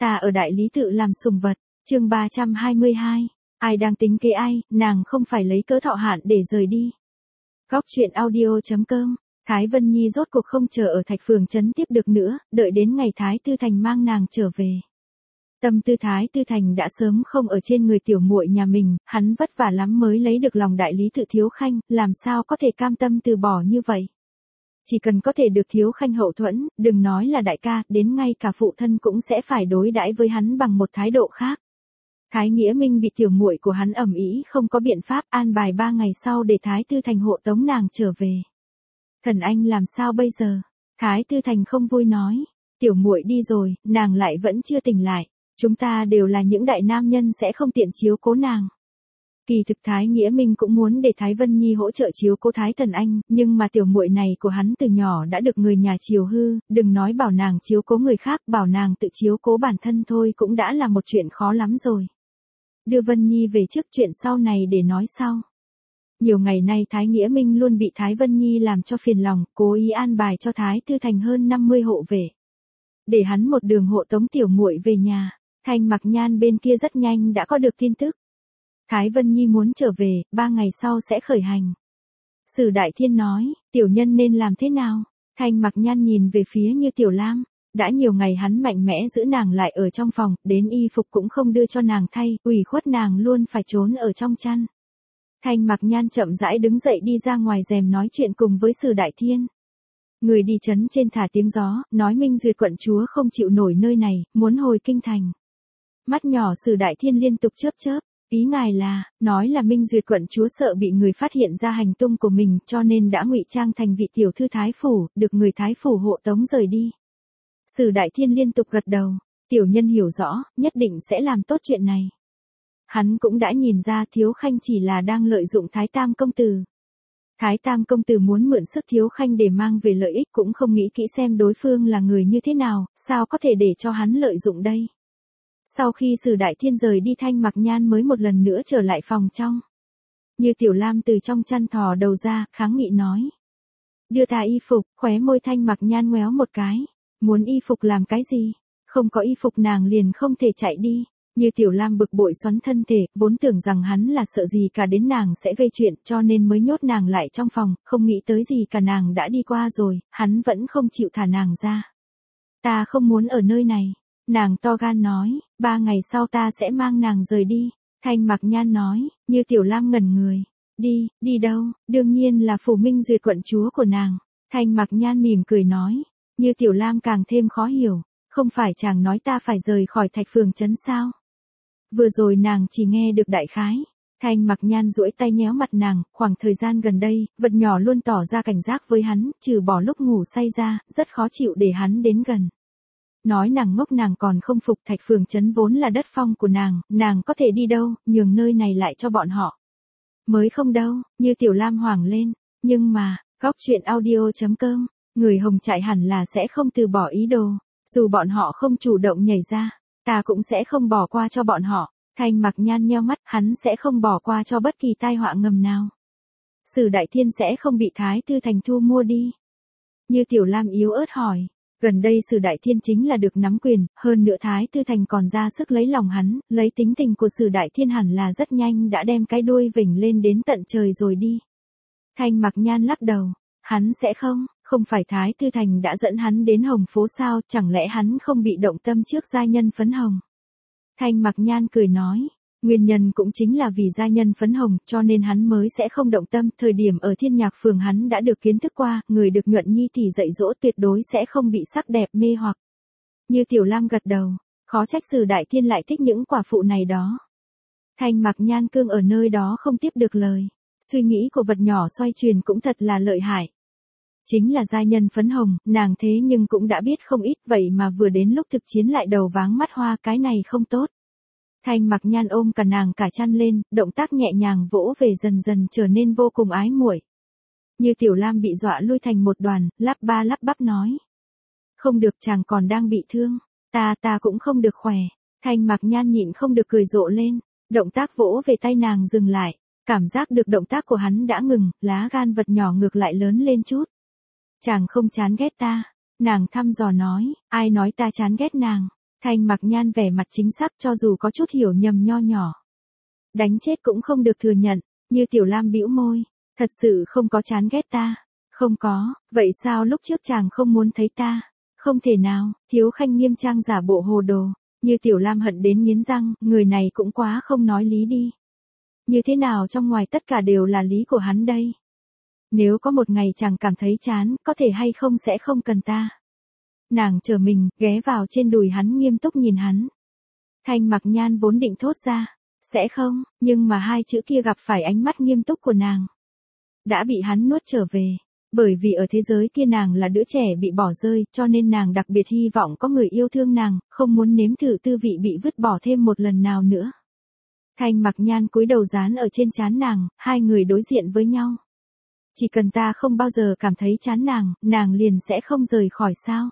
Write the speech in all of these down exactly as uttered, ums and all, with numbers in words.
Ta ở đại lý tự làm sùng vật, chương ba trăm hai mươi hai, ai đang tính kế ai, nàng không phải lấy cớ thọ hạn để rời đi. Góc truyện audio.com, Thái Vân Nhi rốt cuộc không chờ ở Thạch Phường trấn tiếp được nữa, đợi đến ngày Thái Tư Thành mang nàng trở về. Tâm tư Thái Tư Thành đã sớm không ở trên người tiểu muội nhà mình, hắn vất vả lắm mới lấy được lòng đại lý tự Thiếu Khanh, làm sao có thể cam tâm từ bỏ như vậy. Chỉ cần có thể được Thiếu Khanh hậu thuẫn, đừng nói là đại ca, đến ngay cả phụ thân cũng sẽ phải đối đãi với hắn bằng một thái độ khác. Thái Nghĩa Minh bị tiểu muội của hắn ầm ĩ không có biện pháp, an bài ba ngày sau để Thái Tư Thành hộ tống nàng trở về. Thần anh làm sao bây giờ? Thái Tư Thành không vui nói, tiểu muội đi rồi, nàng lại vẫn chưa tỉnh lại, chúng ta đều là những đại nam nhân sẽ không tiện chiếu cố nàng. Kỳ thực Thái Nghĩa Minh cũng muốn để Thái Vân Nhi hỗ trợ chiếu cố Thái Thần Anh, nhưng mà tiểu muội này của hắn từ nhỏ đã được người nhà chiều hư, đừng nói bảo nàng chiếu cố người khác, bảo nàng tự chiếu cố bản thân thôi cũng đã là một chuyện khó lắm rồi. Đưa Vân Nhi về trước, chuyện sau này để nói sau. Nhiều ngày nay Thái Nghĩa Minh luôn bị Thái Vân Nhi làm cho phiền lòng, cố ý an bài cho Thái Tư Thành hơn năm mươi hộ vệ, để hắn một đường hộ tống tiểu muội về nhà. Thanh Mặc Nhan bên kia rất nhanh đã có được tin tức. Thái Vân Nhi muốn trở về, ba ngày sau sẽ khởi hành. Sử Đại Thiên nói, tiểu nhân nên làm thế nào? Thanh Mặc Nhan nhìn về phía Như Tiểu Lam, đã nhiều ngày hắn mạnh mẽ giữ nàng lại ở trong phòng, đến y phục cũng không đưa cho nàng thay, ủy khuất nàng luôn phải trốn ở trong chăn. Thanh Mặc Nhan chậm rãi đứng dậy đi ra ngoài rèm nói chuyện cùng với Sử Đại Thiên. Người đi trấn trên thả tiếng gió, nói Minh Duyệt quận chúa không chịu nổi nơi này, muốn hồi kinh thành. Mắt nhỏ Sử Đại Thiên liên tục chớp chớp. Ý ngài là, nói là Minh Duyệt quận chúa sợ bị người phát hiện ra hành tung của mình cho nên đã ngụy trang thành vị tiểu thư thái phủ, được người thái phủ hộ tống rời đi. Sử Đại Thiên liên tục gật đầu, tiểu nhân hiểu rõ, nhất định sẽ làm tốt chuyện này. Hắn cũng đã nhìn ra Thiếu Khanh chỉ là đang lợi dụng Thái Tam công tử. Thái Tam công tử muốn mượn sức Thiếu Khanh để mang về lợi ích, cũng không nghĩ kỹ xem đối phương là người như thế nào, sao có thể để cho hắn lợi dụng đây. Sau khi Sử Đại Thiên rời đi, Thanh Mặc Nhan mới một lần nữa trở lại phòng trong. Như Tiểu Lam từ trong chăn thò đầu ra, kháng nghị nói. Đưa ta y phục, khóe môi Thanh Mặc Nhan ngoéo một cái. Muốn y phục làm cái gì? Không có y phục nàng liền không thể chạy đi. Như Tiểu Lam bực bội xoắn thân thể, vốn tưởng rằng hắn là sợ gì cả đến nàng sẽ gây chuyện cho nên mới nhốt nàng lại trong phòng, không nghĩ tới gì cả nàng đã đi qua rồi, hắn vẫn không chịu thả nàng ra. Ta không muốn ở nơi này. Nàng to gan nói, ba ngày sau ta sẽ mang nàng rời đi. Thanh Mặc Nhan nói, Như Tiểu Lam ngẩn người. Đi, đi đâu? Đương nhiên là phủ Minh Duyệt quận chúa của nàng. Thanh Mặc Nhan mỉm cười nói. Như Tiểu Lam càng thêm khó hiểu. Không phải chàng nói ta phải rời khỏi Thạch Phường trấn sao? Vừa rồi nàng chỉ nghe được đại khái. Thanh Mặc Nhan duỗi tay nhéo mặt nàng, khoảng thời gian gần đây, vật nhỏ luôn tỏ ra cảnh giác với hắn, trừ bỏ lúc ngủ say ra, rất khó chịu để hắn đến gần. Nói nàng ngốc nàng còn không phục, Thạch Phường trấn vốn là đất phong của nàng, nàng có thể đi đâu, nhường nơi này lại cho bọn họ. Mới không đâu, Như Tiểu Lam hoảng lên, nhưng mà, góc truyện audio.com, người Hồng Trại hẳn là sẽ không từ bỏ ý đồ, dù bọn họ không chủ động nhảy ra, ta cũng sẽ không bỏ qua cho bọn họ. Thanh Mặc Nhan nheo mắt, hắn sẽ không bỏ qua cho bất kỳ tai họa ngầm nào. Sử Đại Thiên sẽ không bị Thái Tư Thành thu mua đi. Như Tiểu Lam yếu ớt hỏi. Gần đây Sử Đại Thiên chính là được nắm quyền, hơn nữa Thái Tư Thành còn ra sức lấy lòng hắn, lấy tính tình của Sử Đại Thiên hẳn là rất nhanh đã đem cái đuôi vểnh lên đến tận trời rồi đi. Thanh Mặc Nhan lắc đầu, hắn sẽ không, không phải Thái Tư Thành đã dẫn hắn đến Hồng Phố sao, chẳng lẽ hắn không bị động tâm trước giai nhân phấn hồng. Thanh Mặc Nhan cười nói. Nguyên nhân cũng chính là vì gia nhân phấn hồng, cho nên hắn mới sẽ không động tâm, thời điểm ở Thiên Nhạc Phường hắn đã được kiến thức qua, người được Nhuận Nhi tỷ dạy dỗ tuyệt đối sẽ không bị sắc đẹp mê hoặc. Như Tiểu Lam gật đầu, khó trách Sử Đại Thiên lại thích những quả phụ này đó. Thanh Mặc Nhan cương ở nơi đó không tiếp được lời, suy nghĩ của vật nhỏ xoay chuyển cũng thật là lợi hại. Chính là gia nhân phấn hồng, nàng thế nhưng cũng đã biết không ít, vậy mà vừa đến lúc thực chiến lại đầu váng mắt hoa, cái này không tốt. Thanh Mặc Nhan ôm cả nàng cả chăn lên, động tác nhẹ nhàng vỗ về dần dần trở nên vô cùng ái muội. Như Tiểu Lam bị dọa lui thành một đoàn, lắp ba lắp bắp nói. Không được, chàng còn đang bị thương, ta ta cũng không được khỏe. Thanh Mặc Nhan nhịn không được cười rộ lên, động tác vỗ về tay nàng dừng lại, cảm giác được động tác của hắn đã ngừng, lá gan vật nhỏ ngược lại lớn lên chút. Chàng không chán ghét ta, nàng thăm dò nói, ai nói ta chán ghét nàng. Thanh Mặc Nhan vẻ mặt chính xác cho dù có chút hiểu nhầm nho nhỏ. Đánh chết cũng không được thừa nhận, Như Tiểu Lam bĩu môi, thật sự không có chán ghét ta. Không có, vậy sao lúc trước chàng không muốn thấy ta? Không thể nào, Thiếu Khanh nghiêm trang giả bộ hồ đồ. Như Tiểu Lam hận đến nghiến răng, người này cũng quá không nói lý đi. Như thế nào trong ngoài tất cả đều là lý của hắn đây? Nếu có một ngày chàng cảm thấy chán, có thể hay không sẽ không cần ta. Nàng chờ mình, ghé vào trên đùi hắn nghiêm túc nhìn hắn. Thanh Mặc Nhan vốn định thốt ra, sẽ không, nhưng mà hai chữ kia gặp phải ánh mắt nghiêm túc của nàng. Đã bị hắn nuốt trở về. Bởi vì ở thế giới kia nàng là đứa trẻ bị bỏ rơi, cho nên nàng đặc biệt hy vọng có người yêu thương nàng, không muốn nếm thử tư vị bị vứt bỏ thêm một lần nào nữa. Thanh Mặc Nhan cúi đầu dán ở trên trán nàng, hai người đối diện với nhau. Chỉ cần ta không bao giờ cảm thấy chán nàng, nàng liền sẽ không rời khỏi sao?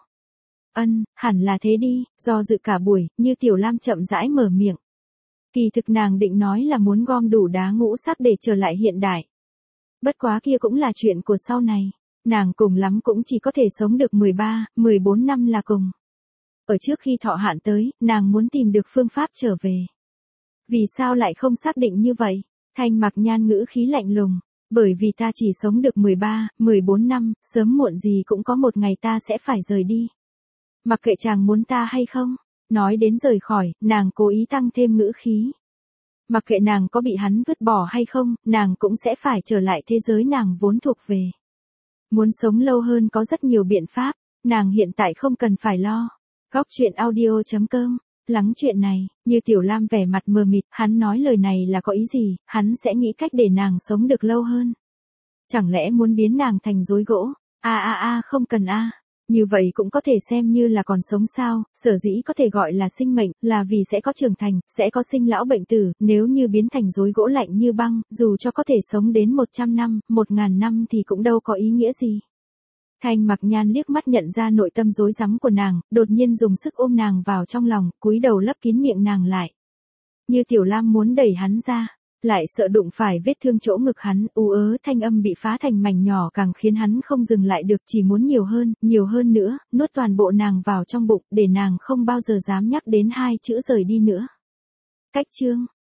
Ân, hẳn là thế đi, do dự cả buổi, Như Tiểu Lam chậm rãi mở miệng. Kỳ thực nàng định nói là muốn gom đủ đá ngũ sắc để trở lại hiện đại. Bất quá kia cũng là chuyện của sau này, nàng cùng lắm cũng chỉ có thể sống được mười ba, mười bốn năm là cùng. Ở trước khi thọ hạn tới, nàng muốn tìm được phương pháp trở về. Vì sao lại không xác định như vậy? Thanh Mặc Nhan ngữ khí lạnh lùng, bởi vì ta chỉ sống được mười ba, mười bốn năm, sớm muộn gì cũng có một ngày ta sẽ phải rời đi. Mặc kệ chàng muốn ta hay không, nói đến rời khỏi, nàng cố ý tăng thêm ngữ khí. Mặc kệ nàng có bị hắn vứt bỏ hay không, nàng cũng sẽ phải trở lại thế giới nàng vốn thuộc về. Muốn sống lâu hơn có rất nhiều biện pháp, nàng hiện tại không cần phải lo. Góc truyện audio chấm com, lắng chuyện này, Như Tiểu Lam vẻ mặt mờ mịt, hắn nói lời này là có ý gì, hắn sẽ nghĩ cách để nàng sống được lâu hơn. Chẳng lẽ muốn biến nàng thành rối gỗ? A a a không cần a. Như vậy cũng có thể xem như là còn sống sao, sở dĩ có thể gọi là sinh mệnh, là vì sẽ có trưởng thành, sẽ có sinh lão bệnh tử, nếu như biến thành rối gỗ lạnh như băng, dù cho có thể sống đến một trăm năm, một ngàn năm thì cũng đâu có ý nghĩa gì. Thanh Mặc Nhan liếc mắt nhận ra nội tâm rối rắm của nàng, đột nhiên dùng sức ôm nàng vào trong lòng, cúi đầu lấp kín miệng nàng lại. Như Tiểu Lam muốn đẩy hắn ra, lại sợ đụng phải vết thương chỗ ngực hắn, ú ớ thanh âm bị phá thành mảnh nhỏ càng khiến hắn không dừng lại được, chỉ muốn nhiều hơn, nhiều hơn nữa, nuốt toàn bộ nàng vào trong bụng, để nàng không bao giờ dám nhắc đến hai chữ rời đi nữa. Cách chương